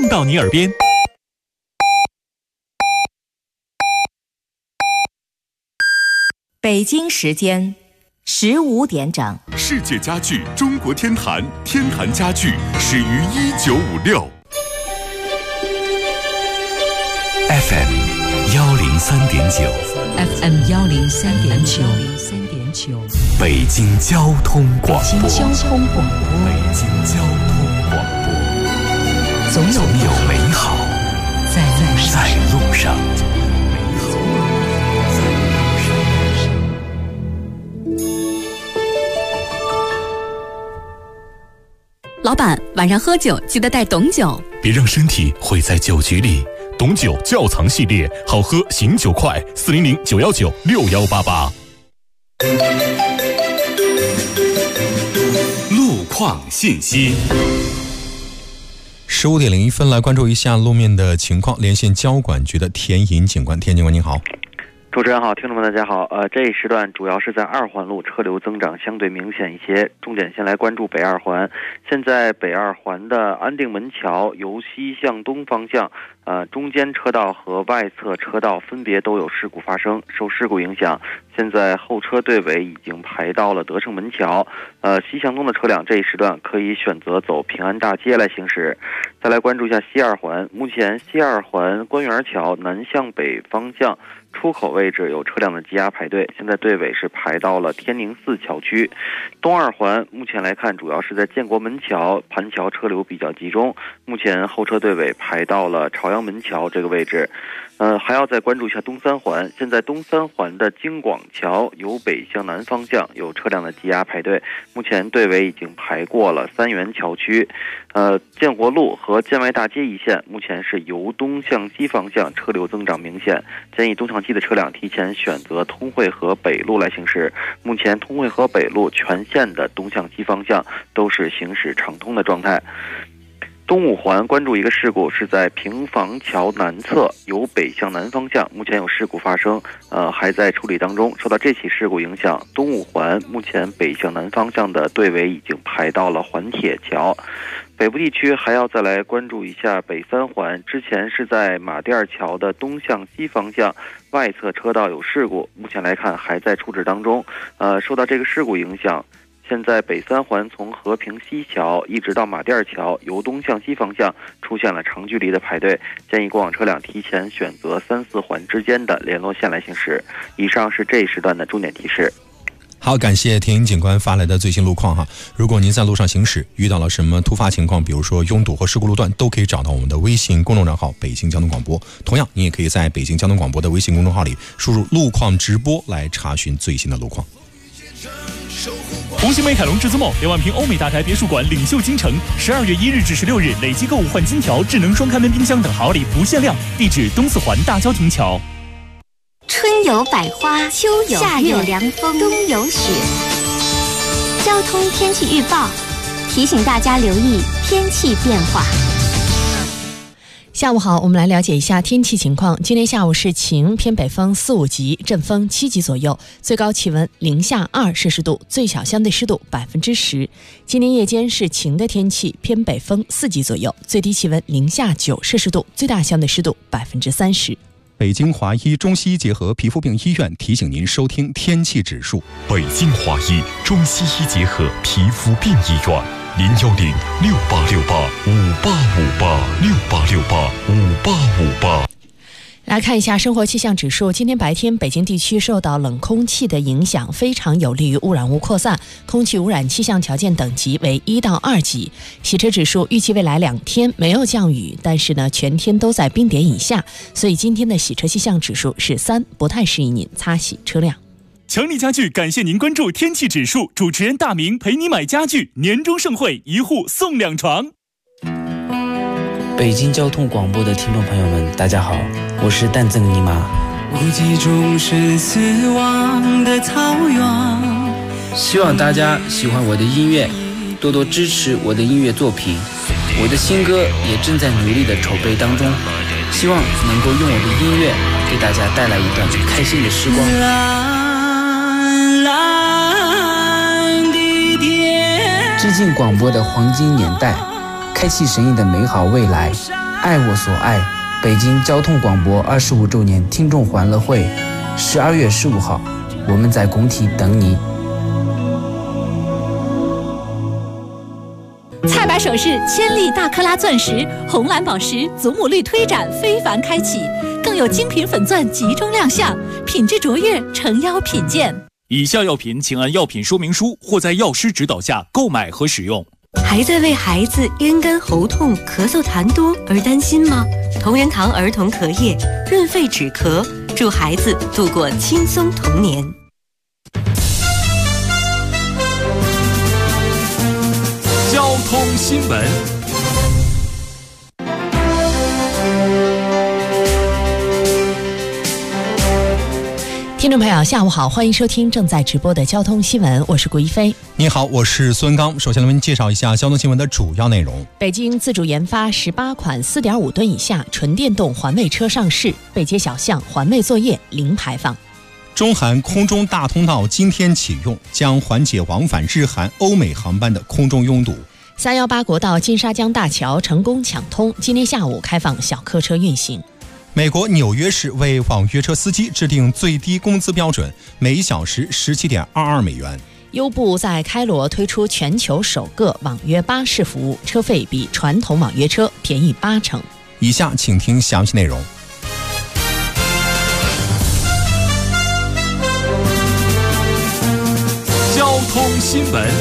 到你耳边。 北京时间15点整， 世界家具中国天坛，天坛家具始于1956。 FM 103.9 FM 103.9， 北京交通广播。 北京交通广播，总有美好在路上。 老板，晚上喝酒记得带董酒， 别让身体毁在酒局里。董酒窖藏系列，好喝醒酒快，400-919-6188。路况信息。 15点01分，来关注一下路面的情况。连线交管局的田颖警官，田警官您好。 主持人好，听众们大家好。这一时段主要是在2环路车流增长相对明显一些，重点先来关注北2环。现在北2环的安定门桥由西向东方向，中间车道和外侧车道分别都有事故发生，受事故影响，现在后车队尾已经排到了德胜门桥。西向东的车辆这一时段可以选择走平安大街来行驶。再来关注一下西2环，目前西2环官园桥南向北方向出口位置有车辆的积压排队，现在队尾是排到了天宁寺桥区。东2环目前来看，主要是在建国门桥盘桥车流比较集中，目前后车队尾排到了朝阳门桥这个位置。还要再关注一下东3环，现在东3环的京广桥由北向南方向有车辆的积压排队，目前队尾已经排过了三元桥区。建国路和建外大街一线目前是由东向西方向车流增长明显，建议东向西的车辆提前选择通惠河北路来行驶。目前通惠河北路全线的东向西方向都是行驶畅通的状态。东5环关注一个事故，是在平房桥南侧由北向南方向，目前有事故发生，还在处理当中。受到这起事故影响，东5环目前北向南方向的队尾已经排到了环铁桥。北部地区还要再来关注一下北3环，之前是在马甸桥的东向西方向外侧车道有事故，目前来看还在处置当中。受到这个事故影响，现在北3环从和平西桥一直到马甸桥由东向西方向出现了长距离的排队，建议过往车辆提前选择3、4环之间的联络线来行驶。以上是这一时段的重点提示。 好，感谢田颖警官发来的最新路况哈。如果您在路上行驶遇到了什么突发情况，比如说拥堵或事故路段，都可以找到我们的微信公众账号北京交通广播。同样，你也可以在北京交通广播的微信公众号里输入路况直播来查询最新的路况。 红星美凯龙至尊梦2万平欧美大宅别墅馆领袖京城，12月1日至16日累计购物换金条、智能双开门冰箱等好礼不限量。地址东4环大郊亭桥。 春有百花，秋有夏有凉风，冬有雪。交通天气预报提醒大家留意天气变化。 下午好，我们来了解一下天气情况。今天下午是晴，偏北风4、5级，阵风7级左右，最高气温零下2摄氏度，最小相对湿度10%。今天夜间是晴的天气，偏北风4级左右，最低气温零下9摄氏度，最大相对湿度30%。 北京华医中西医结合皮肤病医院提醒您收听天气指数。 北京华医中西医结合皮肤病医院，010-6868-5858，6868-5858。 来看一下生活气象指数。今天白天北京地区受到冷空气的影响，非常有利于污染物扩散，空气污染气象条件等级为1到2级。洗车指数预计未来2天没有降雨，但是呢全天都在冰点以下，所以今天的洗车气象指数是3，不太适宜您擦洗车辆。 强力家具感谢您关注天气指数，主持人大明陪你买家具，年终盛会1户送2床。 北京交通广播的听众朋友们，大家好，我是蛋赠尼玛。 无际中是死亡的草原。 希望大家喜欢我的音乐，多多支持我的音乐作品。我的新歌也正在努力的筹备当中，希望能够用我的音乐给大家带来一段开心的时光。蓝蓝的天，致敬广播的黄金年代，开启神异的美好未来。 爱我所爱，北京交通广播25周年听众欢乐会，12月15号，我们在工体等你。 菜百首饰千粒大克拉钻石、红蓝宝石祖母绿推展非凡开启，更有精品粉钻集中亮相，品质卓越，诚邀品鉴。 以下药品请按药品说明书或在药师指导下购买和使用。 还在为孩子咽干喉痛、咳嗽痰多而担心吗？同仁堂儿童咳液润肺止咳，助孩子度过轻松童年。 交通新闻。 听众朋友下午好，欢迎收听正在直播的交通新闻，我是顾一飞。 你好，我是孙刚。首先来为您介绍一下交通新闻的主要内容。 北京自主研发18款 4.5 吨以下纯电动环卫车上市，背街小巷环卫作业零排放。 中韩空中大通道今天启用，将缓解往返日韩、欧美航班的空中拥堵。 318国道金沙江大桥成功抢通，今天下午开放小客车运行。 美国纽约市为网约车司机制定最低工资标准，每小时17.22美元。 优步在开罗推出全球首个网约巴士服务，车费比传统网约车便宜80%。 以下请听详细内容。 交通新闻。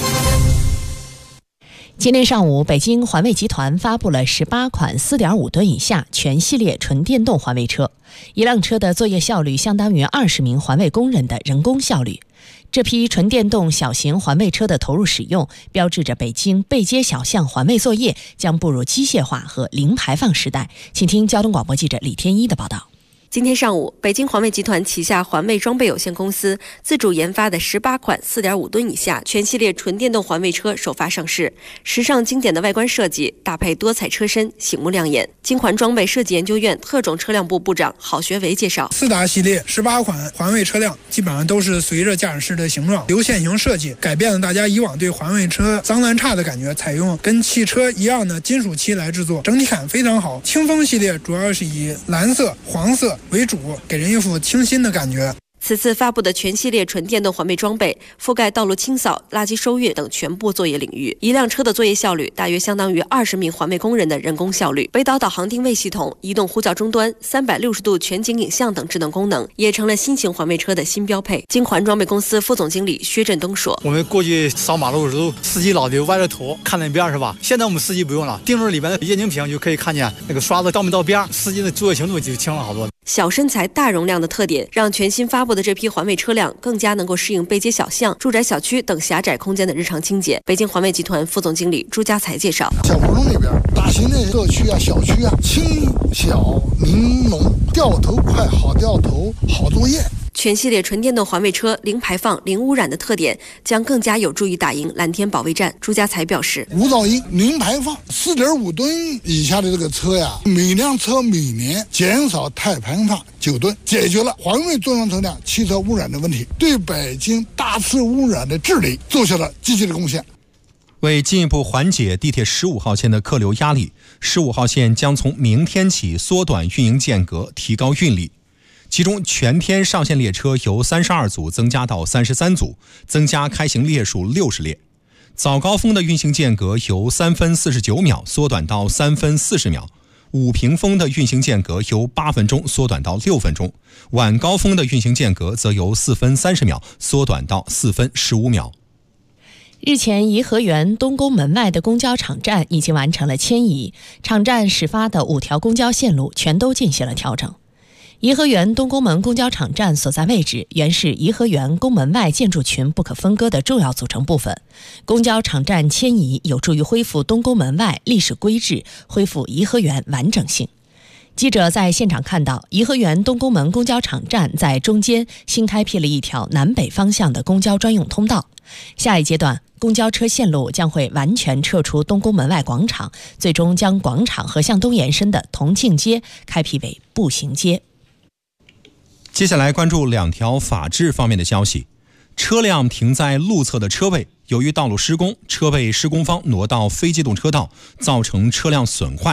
今天上午，北京环卫集团发布了18款 4.5 吨以下全系列纯电动环卫车，一辆车的作业效率相当于20名环卫工人的人工效率。这批纯电动小型环卫车的投入使用，标志着北京背街小巷环卫作业将步入机械化和零排放时代。请听交通广播记者李天一的报道。 今天上午，北京环卫集团旗下环卫装备有限公司自主研发的18款 4.5 吨以下全系列纯电动环卫车首发上市，时尚经典的外观设计搭配多彩车身，醒目亮眼。京环装备设计研究院特种车辆部部长郝学维介绍 ，4达系列18款环卫车辆基本上都是随着驾驶室的形状流线型设计，改变了大家以往对环卫车脏乱差的感觉，采用跟汽车一样的金属漆来制作，整体感非常好。清风系列主要是以蓝色、黄色为主，给人一副清新的感觉。 此次发布的全系列纯电动环卫装备覆盖道路清扫、垃圾收运等全部作业领域，一辆车的作业效率大约相当于20名环卫工人的人工效率。北岛导航定位系统、移动呼叫终端、360度全景影像等智能功能，也成了新型环卫车的新标配。京环装备公司副总经理薛振东说：“ 我们过去扫马路的时候，司机老得歪着头看那边是吧？现在我们司机不用了，定位里边的液晶屏就可以看见那个刷子到没到边，司机的作业程度就轻了好多。” 小身材、大容量的特点，让全新发布的这批环卫车辆更加能够适应背街小巷、住宅小区等狭窄空间的日常清洁。北京环卫集团副总经理朱家才介绍： 小胡同那边大型的社区啊、小区啊，轻小玲珑，掉头快，好掉头，好作业。 全系列纯电动环卫车零排放、零污染的特点，将更加有助于打赢蓝天保卫战。朱家才表示， 无噪音、零排放，4.5吨以下的这个车呀，每辆车每年减少碳排放9吨，解决了环卫重型车辆汽车污染的问题，对北京大气污染的治理做下了积极的贡献。 为进一步缓解地铁15号线的客流压力，15号线将从明天起缩短运营间隔，提高运力。其中全天上线列车由32组增加到33组，增加开行列数60列。早高峰的运行间隔由3分49秒缩短到3分40秒，午平峰的运行间隔由8分钟缩短到6分钟，晚高峰的运行间隔则由4分30秒缩短到4分15秒。 日前，颐和园东宫门外的公交场站已经完成了迁移，场站始发的5条公交线路全都进行了调整。颐和园东宫门公交场站所在位置原是颐和园宫门外建筑群不可分割的重要组成部分，公交场站迁移有助于恢复东宫门外历史规制，恢复颐和园完整性。记者在现场看到，颐和园东宫门公交场站在中间新开辟了一条南北方向的公交专用通道。下一阶段，公交车线路将会完全撤出东宫门外广场，最终将广场和向东延伸的同庆街开辟为步行街。 接下来关注2条法制方面的消息。车辆停在路侧的车位，由于道路施工，车被施工方挪到非机动车道，造成车辆损坏，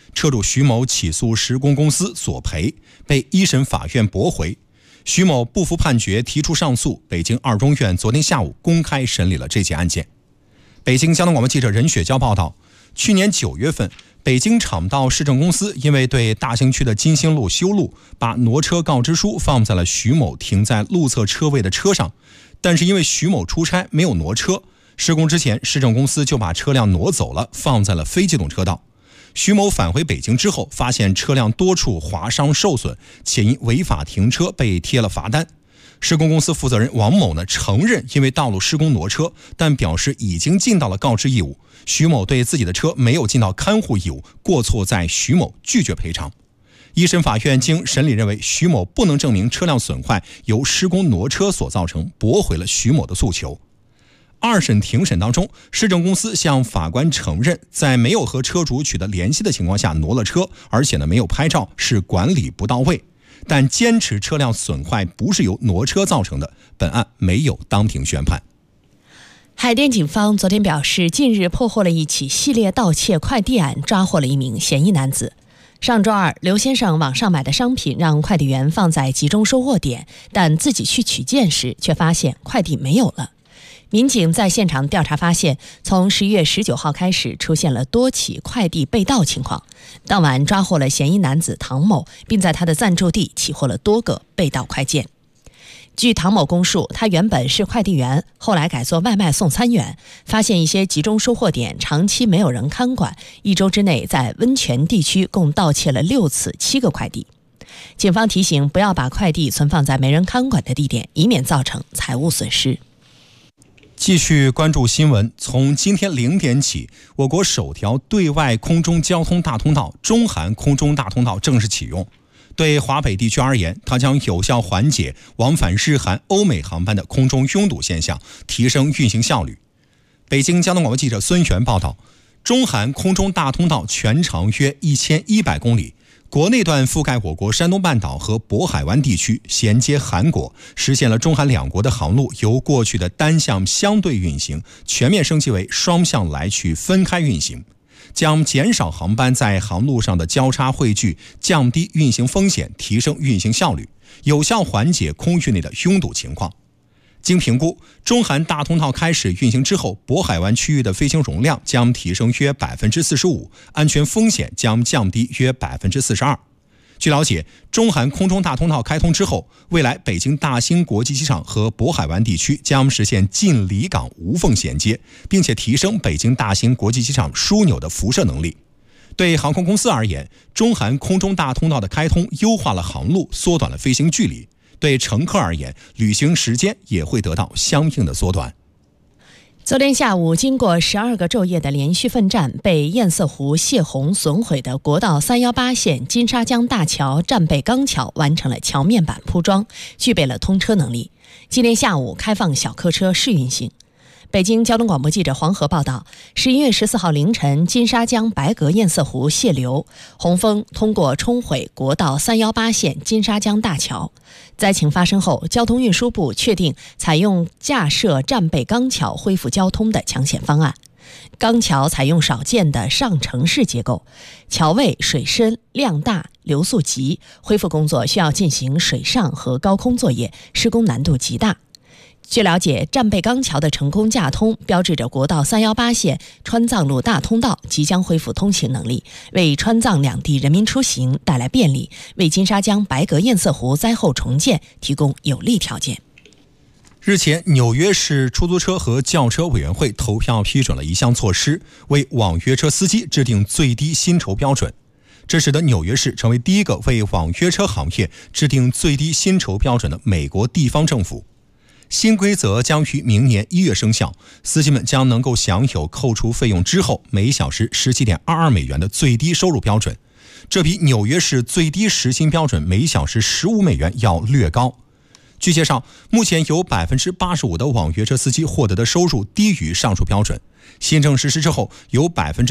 车主徐某起诉施工公司索赔，被一审法院驳回。徐某不服判决，提出上诉。北京二中院昨天下午公开审理了这起案件。北京交通广播记者任雪娇报道，去年9月份，北京厂道市政公司因为对大兴区的金星路修路，把挪车告知书放在了徐某停在路侧车位的车上，但是因为徐某出差没有挪车，施工之前市政公司就把车辆挪走了，放在了非机动车道。徐某返回北京之后，发现车辆多处划伤受损，且因违法停车被贴了罚单。施工公司负责人王某承认因为道路施工挪车，但表示已经尽到了告知义务。徐某对自己的车没有尽到看护义务，过错在徐某，拒绝赔偿。一审法院经审理认为，徐某不能证明车辆损坏由施工挪车所造成，驳回了徐某的诉求。二审庭审当中，市政公司向法官承认，在没有和车主取得联系的情况下挪了车，而且没有拍照，是管理不到位，但坚持车辆损坏不是由挪车造成的，本案没有当庭宣判。 海淀警方昨天表示，近日破获了一起系列盗窃快递案，抓获了一名嫌疑男子。上周二，刘先生网上买的商品让快递员放在集中收货点，但自己去取件时却发现快递没有了。民警在现场调查发现，从11月19号开始出现了多起快递被盗情况。当晚抓获了嫌疑男子唐某，并在他的暂住地起获了多个被盗快件。据唐某供述，他原本是快递员，后来改做外卖送餐员，发现一些集中收货点长期没有人看管，1周之内在温泉地区共盗窃了6次7个快递。警方提醒，不要把快递存放在没人看管的地点，以免造成财物损失。 继续关注新闻，从今天0点起，我国首条对外空中交通大通道——中韩空中大通道正式启用。对华北地区而言，它将有效缓解往返日韩、欧美航班的空中拥堵现象，提升运行效率。北京交通广播记者孙璇报道，中韩空中大通道全长约1100公里，国内段覆盖我国山东半岛和渤海湾地区，衔接韩国，实现了中韩两国的航路由过去的单向相对运行全面升级为双向来去分开运行，将减少航班在航路上的交叉汇聚，降低运行风险，提升运行效率，有效缓解空域内的拥堵情况。经评估，中韩大通道开始运行之后，渤海湾区域的飞行容量将提升约 45%， 安全风险将降低约 42%。据了解，中韩空中大通道开通之后，未来北京大兴国际机场和渤海湾地区将实现近离港无缝衔接，并且提升北京大兴国际机场枢纽的辐射能力。对航空公司而言，中韩空中大通道的开通优化了航路，缩短了飞行距离。对乘客而言，旅行时间也会得到相应的缩短。 昨天下午，经过12个昼夜的连续奋战，被堰塞湖泄洪损毁的国道318线金沙江大桥战备钢桥完成了桥面板铺装，具备了通车能力。今天下午开放小客车试运行。北京交通广播记者黄河报道，11月14号凌晨，金沙江白河堰塞湖泄流，洪峰通过冲毁国道318线金沙江大桥。灾情发生后，交通运输部确定采用架设战备钢桥恢复交通的抢险方案。钢桥采用少见的上承式结构，桥位水深量大流速急，恢复工作需要进行水上和高空作业，施工难度极大。据了解，战备钢桥的成功架通，标志着国道318线川藏路大通道即将恢复通行能力，为川藏两地人民出行带来便利，为金沙江白河堰塞湖灾后重建提供有利条件。 日前，纽约市出租车和轿车委员会投票批准了一项措施，为网约车司机制定最低薪酬标准。这使得纽约市成为第一个为网约车行业制定最低薪酬标准的美国地方政府。新规则将于明年1月生效，司机们将能够享有扣除费用之后每小时17.22美元的最低收入标准，这比纽约市最低时薪标准每小时15美元要略高。据介绍，目前有 85% 的网约车司机获得的收入低于上述标准，新政实施之后，有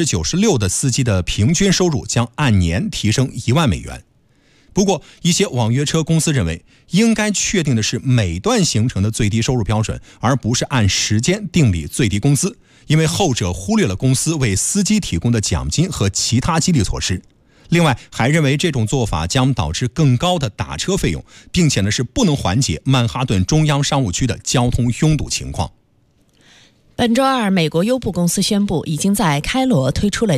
96% 的司机的平均收入将按年提升1万美元。不过，一些网约车公司认为，应该确定的是每段行程的最低收入标准，而不是按时间订立最低工资，因为后者忽略了公司为司机提供的奖金和其他激励措施。 另外，还认为这种做法将导致更高的打车费用，并且呢是不能缓解曼哈顿中央商务区的交通拥堵情况。 本周二，美国优步公司宣布，已经在开罗推出了